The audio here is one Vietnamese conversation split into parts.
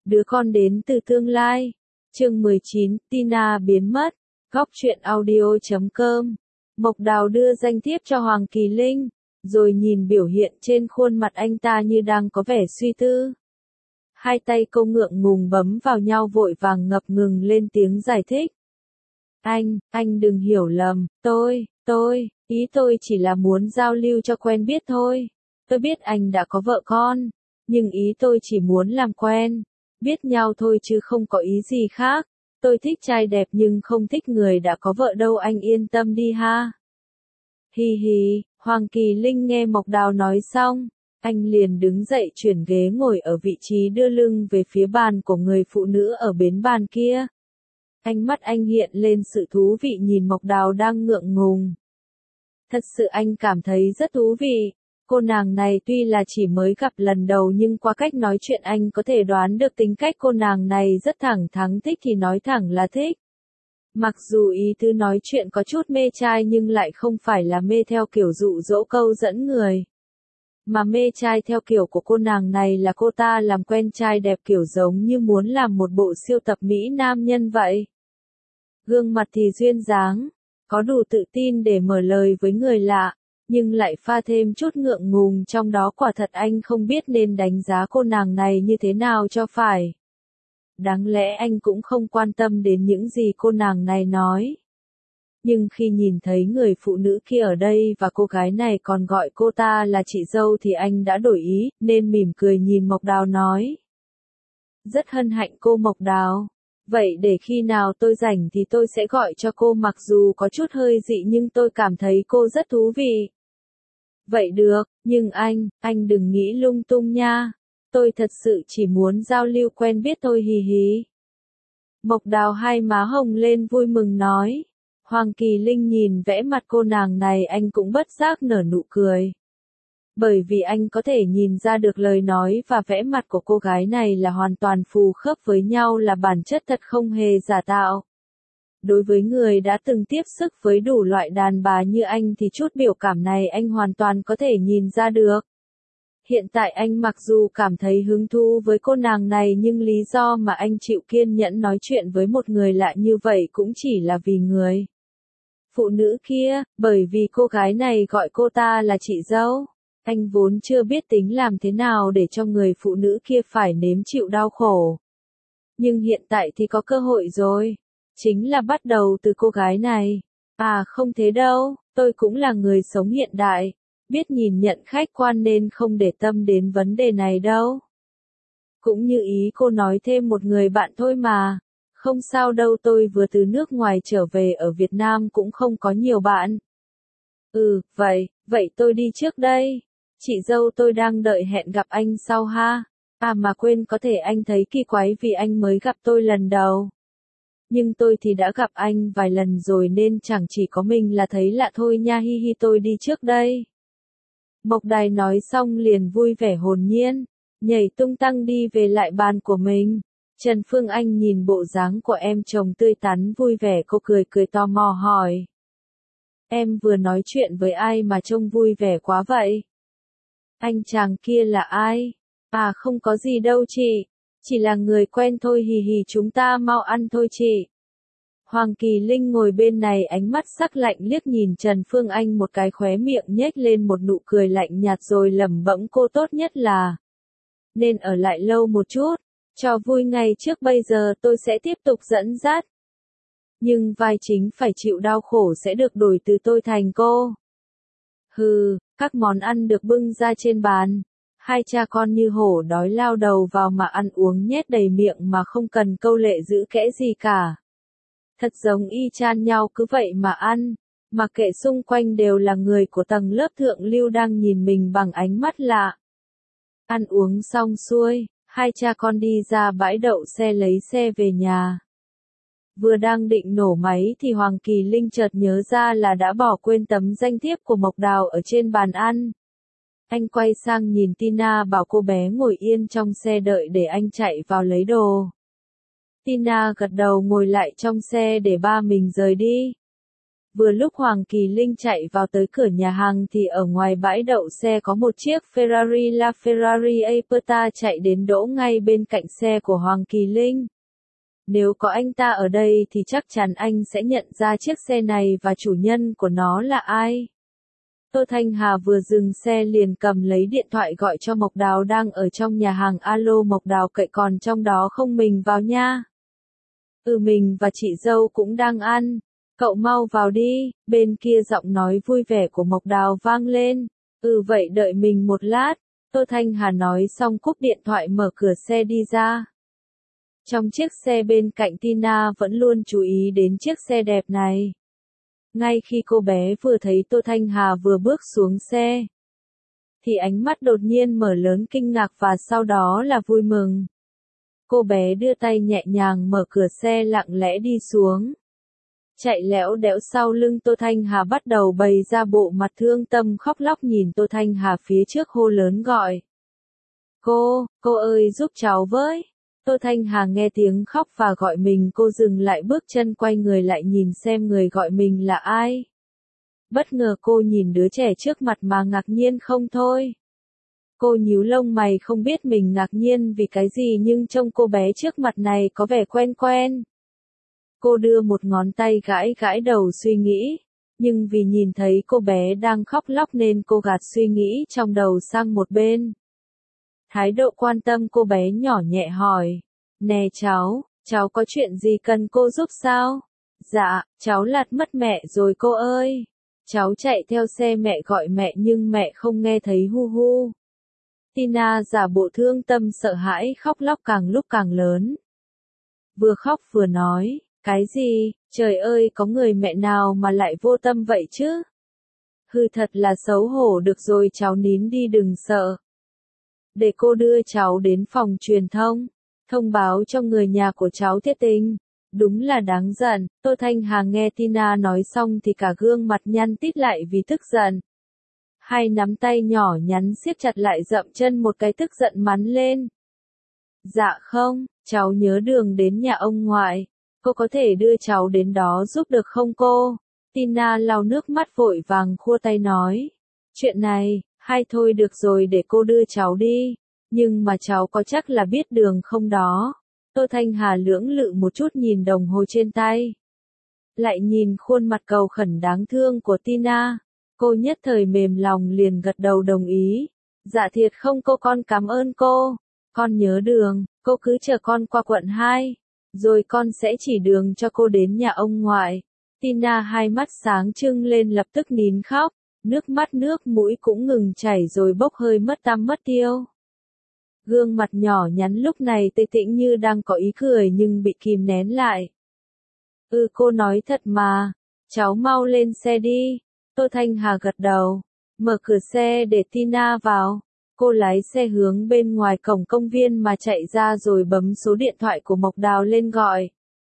Đứa con đến từ tương lai. Chương 19, Tina biến mất. Góc truyện audio.com. Mộc Đào đưa danh thiếp cho Hoàng Kỳ Linh, rồi nhìn biểu hiện trên khuôn mặt anh ta như đang có vẻ suy tư. Hai tay cô ngượng ngùng bấm vào nhau vội vàng ngập ngừng lên tiếng giải thích. Anh đừng hiểu lầm, ý tôi chỉ là muốn giao lưu cho quen biết thôi. Tôi biết anh đã có vợ con, nhưng ý tôi chỉ muốn làm quen, biết nhau thôi chứ không có ý gì khác. Tôi thích trai đẹp nhưng không thích người đã có vợ đâu, anh yên tâm đi ha. Hi hi, Hoàng Kỳ Linh nghe Mộc Đào nói xong, anh liền đứng dậy chuyển ghế ngồi ở vị trí đưa lưng về phía bàn của người phụ nữ ở bên bàn kia. Ánh mắt anh hiện lên sự thú vị nhìn Mộc Đào đang ngượng ngùng. Thật sự anh cảm thấy rất thú vị. Cô nàng này tuy là chỉ mới gặp lần đầu nhưng qua cách nói chuyện anh có thể đoán được tính cách cô nàng này rất thẳng thắn, thích thì nói thẳng là thích. Mặc dù ý tứ nói chuyện có chút mê trai nhưng lại không phải là mê theo kiểu dụ dỗ câu dẫn người. Mà mê trai theo kiểu của cô nàng này là cô ta làm quen trai đẹp kiểu giống như muốn làm một bộ siêu tập Mỹ nam nhân vậy. Gương mặt thì duyên dáng, có đủ tự tin để mở lời với người lạ, nhưng lại pha thêm chút ngượng ngùng trong đó, quả thật anh không biết nên đánh giá cô nàng này như thế nào cho phải. Đáng lẽ anh cũng không quan tâm đến những gì cô nàng này nói. Nhưng khi nhìn thấy người phụ nữ kia ở đây và cô gái này còn gọi cô ta là chị dâu thì anh đã đổi ý, nên mỉm cười nhìn Mộc Đào nói. Rất hân hạnh cô Mộc Đào. Vậy để khi nào tôi rảnh thì tôi sẽ gọi cho cô, mặc dù có chút hơi dị nhưng tôi cảm thấy cô rất thú vị. Vậy được, nhưng anh đừng nghĩ lung tung nha. Tôi thật sự chỉ muốn giao lưu quen biết thôi, hì hì. Mộc Đào hai má hồng lên vui mừng nói. Hoàng Kỳ Linh nhìn vẻ mặt cô nàng này anh cũng bất giác nở nụ cười. Bởi vì anh có thể nhìn ra được lời nói và vẻ mặt của cô gái này là hoàn toàn phù khớp với nhau, là bản chất thật không hề giả tạo. Đối với người đã từng tiếp xúc với đủ loại đàn bà như anh thì chút biểu cảm này anh hoàn toàn có thể nhìn ra được. Hiện tại anh mặc dù cảm thấy hứng thú với cô nàng này nhưng lý do mà anh chịu kiên nhẫn nói chuyện với một người lạ như vậy cũng chỉ là vì người phụ nữ kia, bởi vì cô gái này gọi cô ta là chị dâu. Anh vốn chưa biết tính làm thế nào để cho người phụ nữ kia phải nếm chịu đau khổ. Nhưng hiện tại thì có cơ hội rồi. Chính là bắt đầu từ cô gái này. À không thế đâu, tôi cũng là người sống hiện đại. Biết nhìn nhận khách quan nên không để tâm đến vấn đề này đâu. Cũng như ý cô nói, thêm một người bạn thôi mà. Không sao đâu, tôi vừa từ nước ngoài trở về, ở Việt Nam cũng không có nhiều bạn. Vậy tôi đi trước đây. Chị dâu tôi đang đợi hẹn gặp anh sau ha. À mà quên, có thể anh thấy kỳ quái vì anh mới gặp tôi lần đầu. Nhưng tôi thì đã gặp anh vài lần rồi nên chẳng chỉ có mình là thấy lạ thôi nha, hi hi, tôi đi trước đây. Mộc Đài nói xong liền vui vẻ hồn nhiên, nhảy tung tăng đi về lại bàn của mình. Trần Phương Anh nhìn bộ dáng của em chồng tươi tắn vui vẻ, cô cười tò mò hỏi. Em vừa nói chuyện với ai mà trông vui vẻ quá vậy? Anh chàng kia là ai? À không có gì đâu chị. Chỉ là người quen thôi, hì hì, chúng ta mau ăn thôi chị. Hoàng Kỳ Linh ngồi bên này ánh mắt sắc lạnh liếc nhìn Trần Phương Anh một cái, khóe miệng nhếch lên một nụ cười lạnh nhạt rồi lẩm bẩm, cô tốt nhất là nên ở lại lâu một chút. Cho vui ngay trước bây giờ tôi sẽ tiếp tục dẫn dắt. Nhưng vai chính phải chịu đau khổ sẽ được đổi từ tôi thành cô. Các món ăn được bưng ra trên bàn. Hai cha con như hổ đói lao đầu vào mà ăn uống nhét đầy miệng mà không cần câu lệ giữ kẽ gì cả. Thật giống y chang nhau, cứ vậy mà ăn. Mà kệ xung quanh đều là người của tầng lớp thượng lưu đang nhìn mình bằng ánh mắt lạ. Ăn uống xong xuôi, hai cha con đi ra bãi đậu xe lấy xe về nhà. Vừa đang định nổ máy thì Hoàng Kỳ Linh chợt nhớ ra là đã bỏ quên tấm danh thiếp của Mộc Đào ở trên bàn ăn. Anh quay sang nhìn Tina, bảo cô bé ngồi yên trong xe đợi để anh chạy vào lấy đồ. Tina gật đầu ngồi lại trong xe để ba mình rời đi. Vừa lúc Hoàng Kỳ Linh chạy vào tới cửa nhà hàng thì ở ngoài bãi đậu xe có một chiếc Ferrari LaFerrari Aperta chạy đến đỗ ngay bên cạnh xe của Hoàng Kỳ Linh. Nếu có anh ta ở đây thì chắc chắn anh sẽ nhận ra chiếc xe này và chủ nhân của nó là ai. Tô Thanh Hà vừa dừng xe liền cầm lấy điện thoại gọi cho Mộc Đào đang ở trong nhà hàng. Alo Mộc Đào, cậy còn trong đó không, mình vào nha. Mình và chị dâu cũng đang ăn. Cậu mau vào đi, bên kia giọng nói vui vẻ của Mộc Đào vang lên. Vậy đợi mình một lát. Tô Thanh Hà nói xong cúp điện thoại mở cửa xe đi ra. Trong chiếc xe bên cạnh Tina vẫn luôn chú ý đến chiếc xe đẹp này. Ngay khi cô bé vừa thấy Tô Thanh Hà vừa bước xuống xe, thì ánh mắt đột nhiên mở lớn kinh ngạc và sau đó là vui mừng. Cô bé đưa tay nhẹ nhàng mở cửa xe lặng lẽ đi xuống. Chạy lẽo đẽo sau lưng Tô Thanh Hà bắt đầu bày ra bộ mặt thương tâm khóc lóc nhìn Tô Thanh Hà phía trước hô lớn gọi. Cô ơi giúp cháu với. Tô Thanh Hà nghe tiếng khóc và gọi mình, cô dừng lại bước chân quay người lại nhìn xem người gọi mình là ai. Bất ngờ cô nhìn đứa trẻ trước mặt mà ngạc nhiên không thôi. Cô nhíu lông mày không biết mình ngạc nhiên vì cái gì nhưng trông cô bé trước mặt này có vẻ quen quen. Cô đưa một ngón tay gãi gãi đầu suy nghĩ, nhưng vì nhìn thấy cô bé đang khóc lóc nên cô gạt suy nghĩ trong đầu sang một bên. Thái độ quan tâm cô bé nhỏ nhẹ hỏi, nè cháu có chuyện gì cần cô giúp sao? Dạ, cháu lạt mất mẹ rồi cô ơi. Cháu chạy theo xe mẹ gọi mẹ nhưng mẹ không nghe thấy hu hu. Tina giả bộ thương tâm sợ hãi khóc lóc càng lúc càng lớn. Vừa khóc vừa nói, cái gì, trời ơi có người mẹ nào mà lại vô tâm vậy chứ? Thật là xấu hổ, được rồi cháu nín đi đừng sợ. Để cô đưa cháu đến phòng truyền thông, thông báo cho người nhà của cháu thiết tình. Đúng là đáng giận. Tô Thanh Hà nghe Tina nói xong thì cả gương mặt nhăn tít lại vì tức giận. Hai nắm tay nhỏ nhắn siết chặt lại dậm chân một cái tức giận mắng lên. Dạ không, cháu nhớ đường đến nhà ông ngoại. Cô có thể đưa cháu đến đó giúp được không cô? Tina lau nước mắt vội vàng khua tay nói. Chuyện này, hay thôi được rồi để cô đưa cháu đi. Nhưng mà cháu có chắc là biết đường không đó? Tô Thanh Hà lưỡng lự một chút nhìn đồng hồ trên tay. Lại nhìn khuôn mặt cầu khẩn đáng thương của Tina. Cô nhất thời mềm lòng liền gật đầu đồng ý. Dạ thiệt không cô, con cảm ơn cô. Con nhớ đường, cô cứ chờ con qua quận 2. Rồi con sẽ chỉ đường cho cô đến nhà ông ngoại. Tina hai mắt sáng trưng lên lập tức nín khóc. Nước mắt nước mũi cũng ngừng chảy rồi bốc hơi mất tăm mất tiêu. Gương mặt nhỏ nhắn lúc này tươi tĩnh như đang có ý cười nhưng bị kìm nén lại. Cô nói thật mà. Cháu mau lên xe đi. Tô Thanh Hà gật đầu. Mở cửa xe để Tina vào. Cô lái xe hướng bên ngoài cổng công viên mà chạy ra rồi bấm số điện thoại của Mộc Đào lên gọi.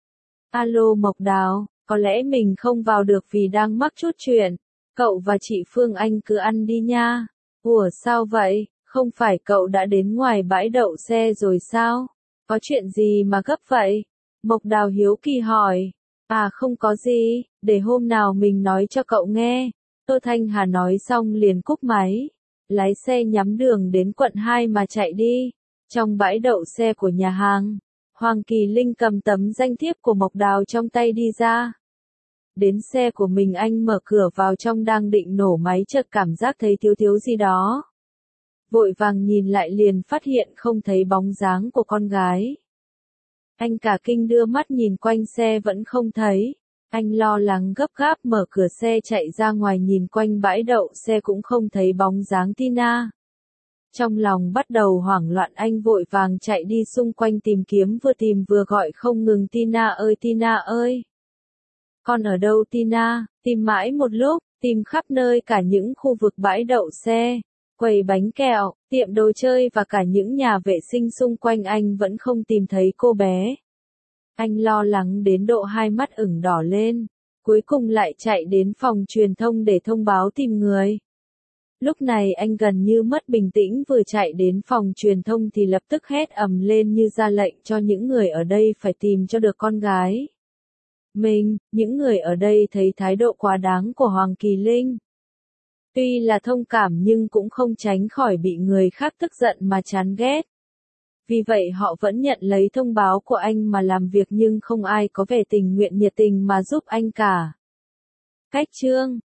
Alo Mộc Đào, có lẽ mình không vào được vì đang mắc chút chuyện. Cậu và chị Phương Anh cứ ăn đi nha. Ủa sao vậy? Không phải cậu đã đến ngoài bãi đậu xe rồi sao? Có chuyện gì mà gấp vậy? Mộc Đào hiếu kỳ hỏi. Không có gì, để hôm nào mình nói cho cậu nghe. Tô Thanh Hà nói xong liền cúp máy. Lái xe nhắm đường đến quận 2 mà chạy đi. Trong bãi đậu xe của nhà hàng, Hoàng Kỳ Linh cầm tấm danh thiếp của Mộc Đào trong tay đi ra. Đến xe của mình anh mở cửa vào trong đang định nổ máy chợt cảm giác thấy thiếu gì đó. Vội vàng nhìn lại liền phát hiện không thấy bóng dáng của con gái. Anh cả kinh đưa mắt nhìn quanh xe vẫn không thấy. Anh lo lắng gấp gáp mở cửa xe chạy ra ngoài nhìn quanh bãi đậu xe cũng không thấy bóng dáng Tina. Trong lòng bắt đầu hoảng loạn anh vội vàng chạy đi xung quanh tìm kiếm vừa tìm vừa gọi không ngừng Tina ơi. Con ở đâu Tina? Tìm mãi một lúc, tìm khắp nơi cả những khu vực bãi đậu xe, quầy bánh kẹo, tiệm đồ chơi và cả những nhà vệ sinh xung quanh anh vẫn không tìm thấy cô bé. Anh lo lắng đến độ hai mắt ửng đỏ lên, cuối cùng lại chạy đến phòng truyền thông để thông báo tìm người. Lúc này anh gần như mất bình tĩnh vừa chạy đến phòng truyền thông thì lập tức hét ầm lên như ra lệnh cho những người ở đây phải tìm cho được con gái. mình, những người ở đây thấy thái độ quá đáng của Hoàng Kỳ Linh. Tuy là thông cảm nhưng cũng không tránh khỏi bị người khác tức giận mà chán ghét. Vì vậy họ vẫn nhận lấy thông báo của anh mà làm việc nhưng không ai có vẻ tình nguyện nhiệt tình mà giúp anh cả. Cách chương